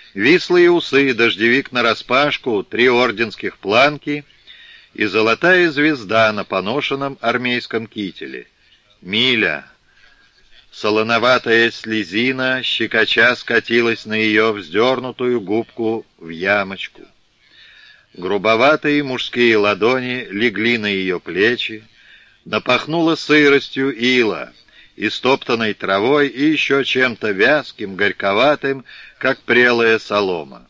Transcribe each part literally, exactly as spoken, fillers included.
вислые усы, дождевик нараспашку, три орденских планки и золотая звезда на поношенном армейском кителе. Миля. Солоноватая слезина, щекоча, скатилась на ее вздернутую губку в ямочку. Грубоватые мужские ладони легли на ее плечи, напахнуло сыростью ила, истоптанной травой и еще чем-то вязким, горьковатым, как прелая солома.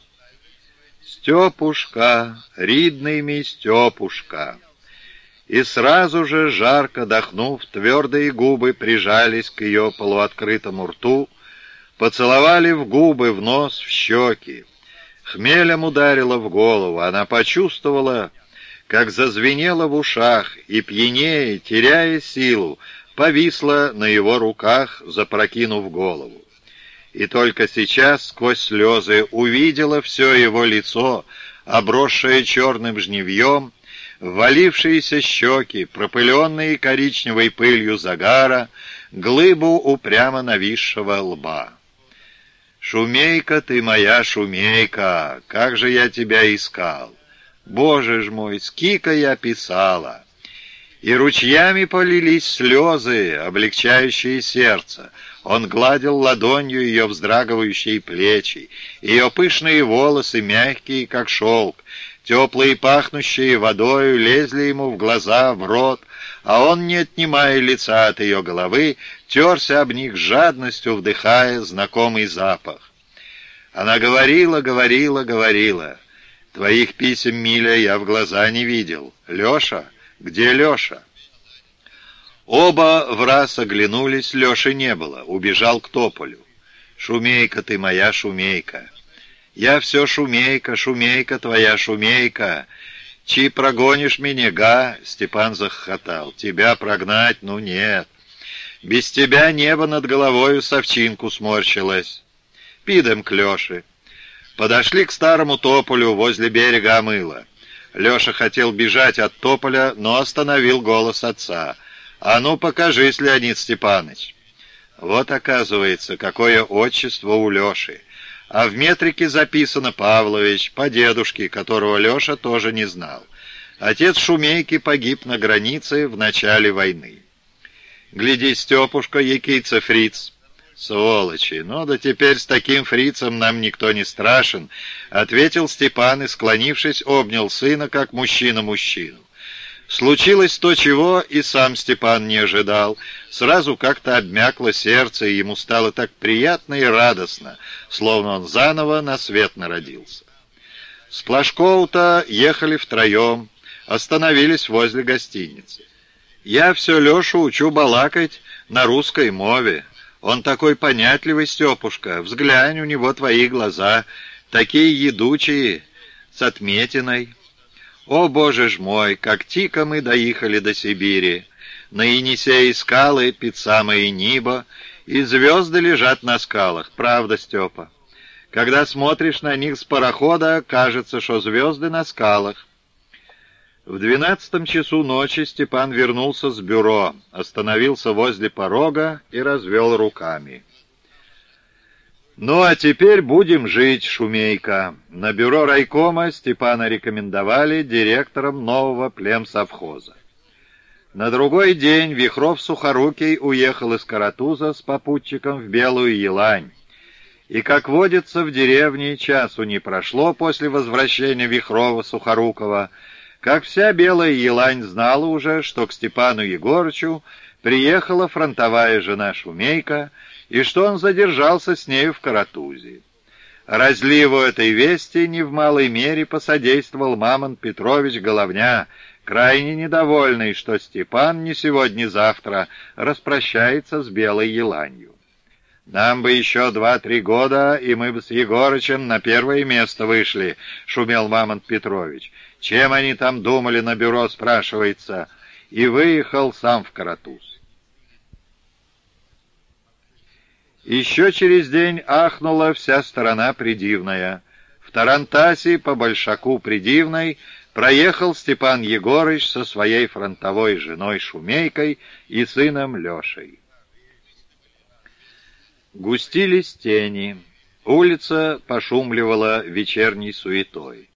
«Степушка, ридный ми Степушка!» И сразу же, жарко дохнув, твердые губы прижались к ее полуоткрытому рту, поцеловали в губы, в нос, в щеки. Хмелем ударило в голову, она почувствовала, как зазвенело в ушах, и, пьянее, теряя силу, повисла на его руках, запрокинув голову. И только сейчас, сквозь слезы, увидела все его лицо, обросшее черным жнивьем, ввалившиеся щеки, пропыленные коричневой пылью загара, глыбу упрямо нависшего лба. «Шумейка ты моя, шумейка, как же я тебя искал! Боже ж мой, скика я писала!» И ручьями полились слезы, облегчающие сердце. Он гладил ладонью ее вздрагивающие плечи, ее пышные волосы, мягкие, как шелк, теплые, пахнущие водою, лезли ему в глаза, в рот, а он, не отнимая лица от ее головы, терся об них с жадностью, вдыхая знакомый запах. Она говорила, говорила, говорила. «Твоих писем, Миля, я в глаза не видел. Леша? Где Леша?» Оба враз оглянулись, Леши не было, убежал к тополю. «Шумейка ты моя, шумейка! Я все шумейка, шумейка твоя, шумейка! Чи прогонишь меня, га?» Степан захохотал. «Тебя прогнать? Ну нет! Без тебя небо над головою совчинку сморщилось. Пидем к Леше». Подошли к старому тополю возле берега Омыла. Леша хотел бежать от тополя, но остановил голос отца. «А ну, покажись, Леонид Степаныч!» Вот, оказывается, какое отчество у Леши. А в метрике записано Павлович, по дедушке, которого Леша тоже не знал. Отец Шумейки погиб на границе в начале войны. «Гляди, Степушка, якийца фриц!» «Сволочи! Ну да теперь с таким фрицем нам никто не страшен», — ответил Степан и, склонившись, обнял сына, как мужчина мужчину. Случилось то, чего и сам Степан не ожидал. Сразу как-то обмякло сердце, и ему стало так приятно и радостно, словно он заново на свет народился. С Плашкова-то ехали втроем, остановились возле гостиницы. «Я все Лешу учу балакать на русской мове. Он такой понятливый, Степушка, взглянь, у него твои глаза, такие едучие, с отметиной». О, Боже ж мой, как тико мы доехали до Сибири! На Енисее скалы, під самое небо, и звезды лежат на скалах, правда, Степа? Когда смотришь на них с парохода, кажется, что звезды на скалах. В двенадцатом часу ночи Степан вернулся с бюро, остановился возле порога и развел руками. «Ну, а теперь будем жить, Шумейка». На бюро райкома Степана рекомендовали директором нового племсовхоза. На другой день Вихров-Сухорукий уехал из Каратуза с попутчиком в Белую Елань. И, как водится, в деревне часу не прошло после возвращения Вихрова-Сухорукова, как вся Белая Елань знала уже, что к Степану Егорычу приехала фронтовая жена Шумейка, и что он задержался с нею в Каратузе. Разливу этой вести не в малой мере посодействовал Мамонт Петрович Головня, крайне недовольный, что Степан не сегодня-завтра распрощается с Белой Еланью. «Нам бы еще два-три года, и мы бы с Егорычем на первое место вышли», — шумел Мамонт Петрович. «Чем они там думали на бюро, спрашивается?» И выехал сам в Каратуз. Еще через день ахнула вся сторона Придивная. В Тарантасе по Большаку Придивной проехал Степан Егорыч со своей фронтовой женой Шумейкой и сыном Лешей. Густились тени. Улица пошумливала вечерней суетой.